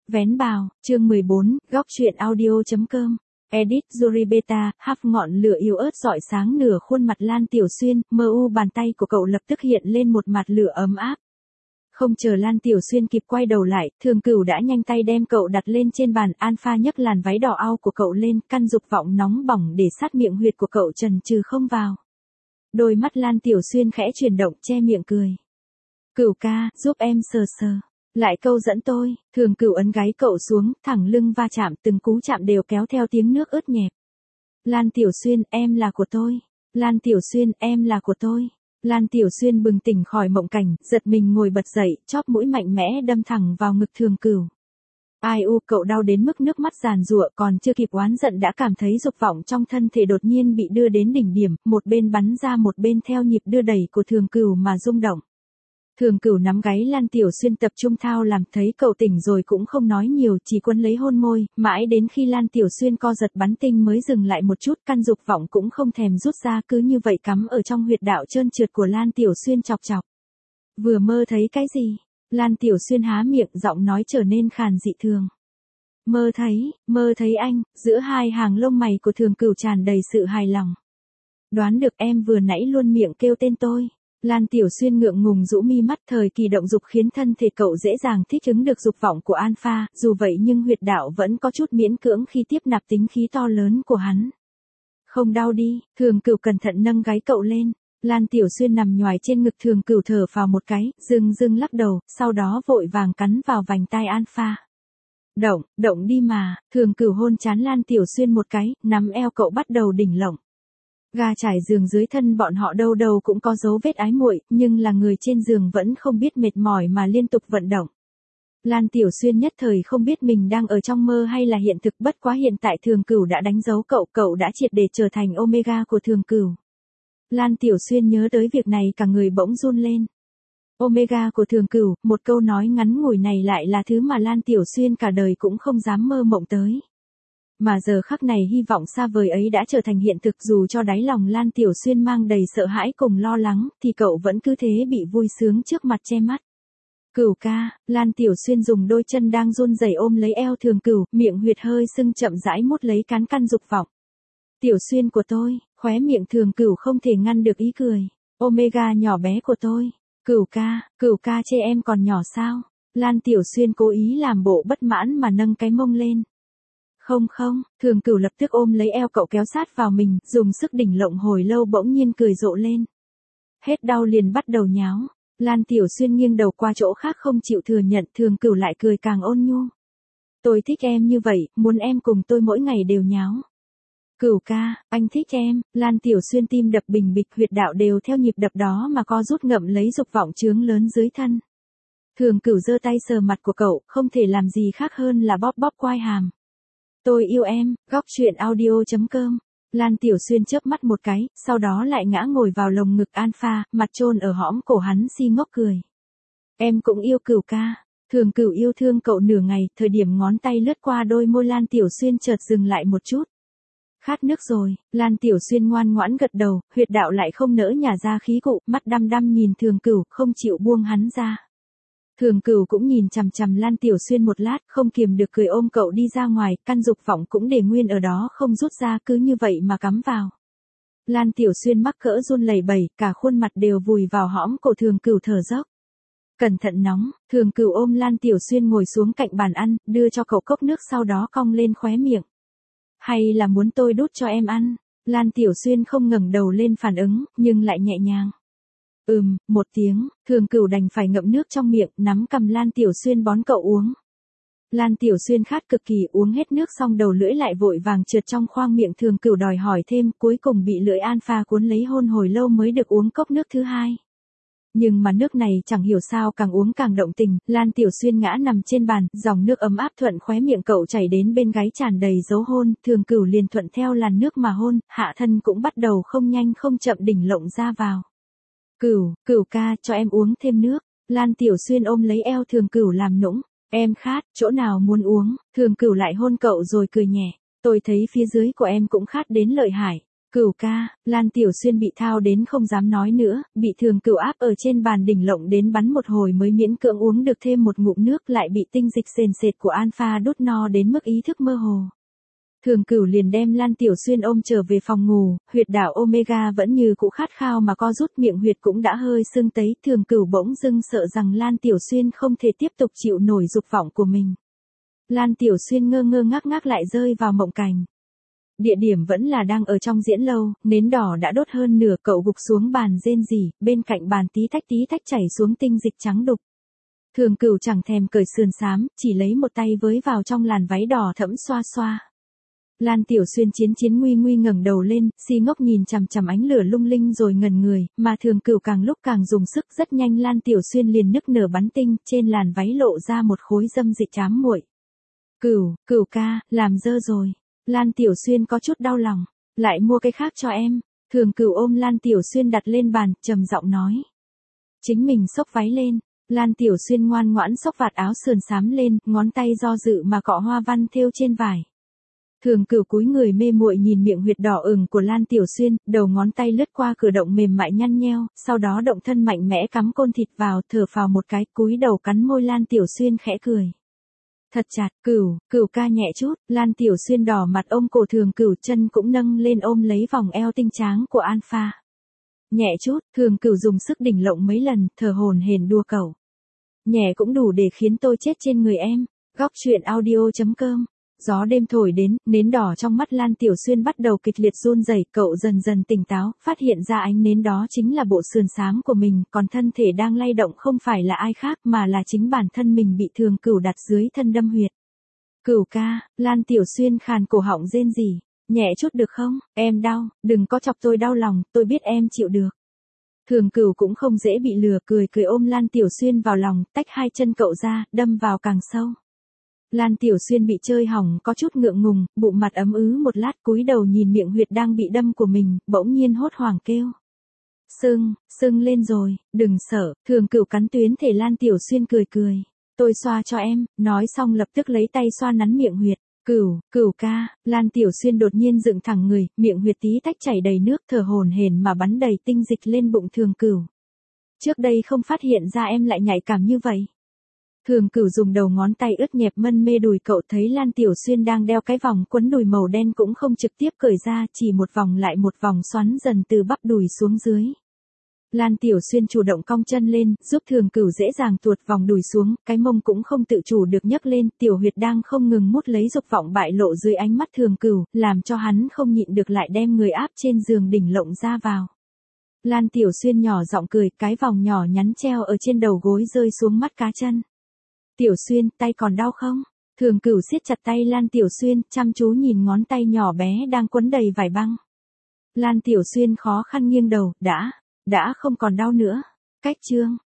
Vén bào, chương 14, góc truyện audio.com. Edit Yuri Beta, hắp ngọn lửa yếu ớt rọi sáng nửa khuôn mặt Lan Tiểu Xuyên, mơ u bàn tay của cậu lập tức hiện lên một mặt lửa ấm áp. Không chờ Lan Tiểu Xuyên kịp quay đầu lại, Thường Cửu đã nhanh tay đem cậu đặt lên trên bàn. Alpha nhấc làn váy đỏ au của cậu lên, căn dục vọng nóng bỏng để sát miệng huyệt của cậu trần trừ không vào. Đôi mắt Lan Tiểu Xuyên khẽ chuyển động, che miệng cười. Cửu ca, giúp em sờ sờ. Lại câu dẫn tôi. Thường Cửu ấn gáy cậu xuống, thẳng lưng va chạm, từng cú chạm đều kéo theo tiếng nước ướt nhẹp. Lan Tiểu Xuyên, em là của tôi. Lan Tiểu Xuyên, em là của tôi. Lan Tiểu Xuyên bừng tỉnh khỏi mộng cảnh, giật mình ngồi bật dậy, chóp mũi mạnh mẽ đâm thẳng vào ngực Thường Cửu. Ai u, cậu đau đến mức nước mắt giàn giụa, còn chưa kịp oán giận đã cảm thấy dục vọng trong thân thể đột nhiên bị đưa đến đỉnh điểm, một bên bắn ra một bên theo nhịp đưa đẩy của Thường Cửu mà rung động. Thường Cửu nắm gáy Lan Tiểu Xuyên tập trung thao làm, thấy cậu tỉnh rồi cũng không nói nhiều, chỉ quấn lấy hôn môi, mãi đến khi Lan Tiểu Xuyên co giật bắn tinh mới dừng lại một chút, căn dục vọng cũng không thèm rút ra, cứ như vậy cắm ở trong huyệt đạo trơn trượt của Lan Tiểu Xuyên chọc chọc. Vừa mơ thấy cái gì? Lan Tiểu Xuyên há miệng, giọng nói trở nên khàn dị thường. Mơ thấy anh. Giữa hai hàng lông mày của Thường Cửu tràn đầy sự hài lòng. Đoán được em vừa nãy luôn miệng kêu tên tôi. Lan Tiểu Xuyên ngượng ngùng rũ mi mắt, thời kỳ động dục khiến thân thể cậu dễ dàng thích ứng được dục vọng của Alpha, dù vậy nhưng huyệt đạo vẫn có chút miễn cưỡng khi tiếp nạp tính khí to lớn của hắn. Không đau đi. Thường Cửu cẩn thận nâng gáy cậu lên. Lan Tiểu Xuyên nằm nhoài trên ngực Thường Cửu thở phào một cái, dưng lắc đầu, sau đó vội vàng cắn vào vành tai Alpha. Động đi mà. Thường Cửu hôn trán Lan Tiểu Xuyên một cái, nắm eo cậu bắt đầu đỉnh lộng. Ga trải giường dưới thân bọn họ đâu đâu cũng có dấu vết ái muội, nhưng là người trên giường vẫn không biết mệt mỏi mà liên tục vận động. Lan Tiểu Xuyên nhất thời không biết mình đang ở trong mơ hay là hiện thực, bất quá hiện tại Thường Cửu đã đánh dấu cậu đã triệt để trở thành Omega của Thường Cửu. Lan Tiểu Xuyên nhớ tới việc này cả người bỗng run lên. Omega của Thường Cửu, một câu nói ngắn ngủi này lại là thứ mà Lan Tiểu Xuyên cả đời cũng không dám mơ mộng tới. Mà giờ khắc này hy vọng xa vời ấy đã trở thành hiện thực, dù cho đáy lòng Lan Tiểu Xuyên mang đầy sợ hãi cùng lo lắng, thì cậu vẫn cứ thế bị vui sướng trước mặt che mắt. Cửu ca. Lan Tiểu Xuyên dùng đôi chân đang run rẩy ôm lấy eo Thường Cửu, miệng huyệt hơi sưng chậm rãi mút lấy căn dục vọng. Tiểu Xuyên của tôi. Khóe miệng Thường Cửu không thể ngăn được ý cười. Omega nhỏ bé của tôi. Cửu ca chê em còn nhỏ sao? Lan Tiểu Xuyên cố ý làm bộ bất mãn mà nâng cái mông lên. Không. Thường Cửu lập tức ôm lấy eo cậu kéo sát vào mình, dùng sức đỉnh lộng hồi lâu bỗng nhiên cười rộ lên. Hết đau liền bắt đầu nháo. Lan Tiểu Xuyên nghiêng đầu qua chỗ khác không chịu thừa nhận, Thường Cửu lại cười càng ôn nhu. Tôi thích em như vậy, muốn em cùng tôi mỗi ngày đều nháo. Cửu ca, anh thích em. Lan Tiểu Xuyên tim đập bình bịch, huyệt đạo đều theo nhịp đập đó mà co rút ngậm lấy dục vọng chướng lớn dưới thân. Thường Cửu giơ tay sờ mặt của cậu, không thể làm gì khác hơn là bóp quai hàm. Tôi yêu em. Góc truyện audio.com. Lan Tiểu Xuyên chớp mắt một cái, sau đó lại ngã ngồi vào lồng ngực Alpha, mặt chôn ở hõm cổ hắn si ngốc cười. Em cũng yêu Cửu ca. Thường Cửu yêu thương cậu nửa ngày, thời điểm ngón tay lướt qua đôi môi Lan Tiểu Xuyên chợt dừng lại một chút. Khát nước rồi. Lan Tiểu Xuyên ngoan ngoãn gật đầu, huyệt đạo lại không nỡ nhả ra khí cụ, mắt đăm nhìn Thường Cửu, không chịu buông hắn ra. Thường Cửu cũng nhìn chằm chằm Lan Tiểu Xuyên một lát, không kiềm được cười ôm cậu đi ra ngoài, căn dục vọng cũng để nguyên ở đó không rút ra, cứ như vậy mà cắm vào. Lan Tiểu Xuyên mắc cỡ run lẩy bẩy, cả khuôn mặt đều vùi vào hõm cổ Thường Cửu thở dốc. Cẩn thận nóng. Thường Cửu ôm Lan Tiểu Xuyên ngồi xuống cạnh bàn ăn, đưa cho cậu cốc nước, sau đó cong lên khóe miệng. Hay là muốn tôi đút cho em ăn? Lan Tiểu Xuyên không ngẩng đầu lên phản ứng, nhưng lại nhẹ nhàng. Một tiếng. Thường Cửu đành phải ngậm nước trong miệng, nắm cằm Lan Tiểu Xuyên bón cậu uống. Lan Tiểu Xuyên khát cực kỳ, uống hết nước xong đầu lưỡi lại vội vàng trượt trong khoang miệng. Thường Cửu đòi hỏi thêm, cuối cùng bị lưỡi Alpha cuốn lấy hôn hồi lâu mới được uống cốc nước thứ hai. Nhưng mà nước này chẳng hiểu sao càng uống càng động tình, Lan Tiểu Xuyên ngã nằm trên bàn, dòng nước ấm áp thuận khóe miệng cậu chảy đến bên gáy tràn đầy dấu hôn, Thường Cửu liền thuận theo làn nước mà hôn, hạ thân cũng bắt đầu không nhanh không chậm đỉnh lộng ra vào. Cửu ca, cho em uống thêm nước. Lan Tiểu Xuyên ôm lấy eo Thường Cửu làm nũng. Em khát, chỗ nào muốn uống? Thường Cửu lại hôn cậu rồi cười nhẹ. Tôi thấy phía dưới của em cũng khát đến lợi hại. Cửu ca, Lan Tiểu Xuyên bị thao đến không dám nói nữa, bị Thường Cửu áp ở trên bàn đỉnh lộng đến bắn một hồi mới miễn cưỡng uống được thêm một ngụm nước, lại bị tinh dịch sền sệt của Alpha đốt no đến mức ý thức mơ hồ. Thường Cửu liền đem Lan Tiểu Xuyên ôm trở về phòng ngủ, huyệt đạo Omega vẫn như cũ khát khao mà co rút, miệng huyệt cũng đã hơi sưng tấy. Thường Cửu bỗng dưng sợ rằng Lan Tiểu Xuyên không thể tiếp tục chịu nổi dục vọng của mình. Lan Tiểu Xuyên ngơ ngơ ngác ngác lại rơi vào mộng cảnh. Địa điểm vẫn là đang ở trong diễn lâu, nến đỏ đã đốt hơn nửa, cậu gục xuống bàn rên rỉ, bên cạnh bàn tí tách chảy xuống tinh dịch trắng đục. Thường Cửu chẳng thèm cởi sườn xám, chỉ lấy một tay với vào trong làn váy đỏ thẫm xoa xoa. Lan Tiểu Xuyên chiến nguy ngẩng đầu lên, si ngốc nhìn chằm chằm ánh lửa lung linh rồi ngẩn người, mà Thường Cửu càng lúc càng dùng sức, rất nhanh Lan Tiểu Xuyên liền nức nở bắn tinh, trên làn váy lộ ra một khối dâm dịch ám muội. Cửu ca, làm dơ rồi. Lan Tiểu Xuyên có chút đau lòng, lại mua cái khác cho em. Thường Cửu ôm Lan Tiểu Xuyên đặt lên bàn, trầm giọng nói. Chính mình xốc váy lên. Lan Tiểu Xuyên ngoan ngoãn xốc vạt áo sườn xám lên, ngón tay do dự mà cọ hoa văn thêu trên vải. Thường Cửu cúi người mê muội nhìn miệng huyệt đỏ ửng của Lan Tiểu Xuyên, đầu ngón tay lướt qua cử động mềm mại nhăn nheo, sau đó động thân mạnh mẽ cắm côn thịt vào, thở phào một cái, cúi đầu cắn môi Lan Tiểu Xuyên khẽ cười. Thật chặt, Cửu ca nhẹ chút. Lan Tiểu Xuyên đỏ mặt ôm cổ Thường Cửu, chân cũng nâng lên ôm lấy vòng eo tinh tráng của Alpha. Nhẹ chút. Thường Cửu dùng sức đỉnh lộng mấy lần, thở hổn hển đua cẩu. Nhẹ cũng đủ để khiến tôi chết trên người em. Góc truyện audio.com. Gió đêm thổi đến, nến đỏ trong mắt Lan Tiểu Xuyên bắt đầu kịch liệt run rẩy, cậu dần dần tỉnh táo, phát hiện ra ánh nến đó chính là bộ sườn xám của mình, còn thân thể đang lay động không phải là ai khác mà là chính bản thân mình bị Thường Cửu đặt dưới thân đâm huyệt. Cửu ca, Lan Tiểu Xuyên khàn cổ họng rên rỉ, nhẹ chút được không, em đau, đừng có chọc tôi đau lòng, tôi biết em chịu được. Thường Cửu cũng không dễ bị lừa, cười ôm Lan Tiểu Xuyên vào lòng, tách hai chân cậu ra, đâm vào càng sâu. Lan Tiểu Xuyên bị chơi hỏng có chút ngượng ngùng, bụng mặt ấm ứ một lát, cúi đầu nhìn miệng huyệt đang bị đâm của mình, bỗng nhiên hốt hoảng kêu. Sưng lên rồi, đừng sợ. Thường Cửu cắn tuyến thể Lan Tiểu Xuyên cười. Tôi xoa cho em, nói xong lập tức lấy tay xoa nắn miệng huyệt. Cửu ca. Lan Tiểu Xuyên đột nhiên dựng thẳng người, miệng huyệt tí tách chảy đầy nước, thở hổn hển mà bắn đầy tinh dịch lên bụng Thường Cửu. Trước đây không phát hiện ra em lại nhạy cảm như vậy. Thường Cửu dùng đầu ngón tay ướt nhẹp mân mê đùi cậu, thấy Lan Tiểu Xuyên đang đeo cái vòng quấn đùi màu đen cũng không trực tiếp cởi ra, chỉ một vòng lại một vòng xoắn dần từ bắp đùi xuống dưới. Lan Tiểu Xuyên chủ động cong chân lên, giúp Thường Cửu dễ dàng tuột vòng đùi xuống, cái mông cũng không tự chủ được nhấc lên, tiểu huyệt đang không ngừng mút lấy dục vọng bại lộ dưới ánh mắt Thường Cửu, làm cho hắn không nhịn được lại đem người áp trên giường đỉnh lộng ra vào. Lan Tiểu Xuyên nhỏ giọng cười, cái vòng nhỏ nhắn treo ở trên đầu gối rơi xuống mắt cá chân. Tiểu Xuyên, tay còn đau không? Thường Cửu siết chặt tay Lan Tiểu Xuyên, chăm chú nhìn ngón tay nhỏ bé đang quấn đầy vải băng. Lan Tiểu Xuyên khó khăn nghiêng đầu, đã không còn đau nữa. Cách chương.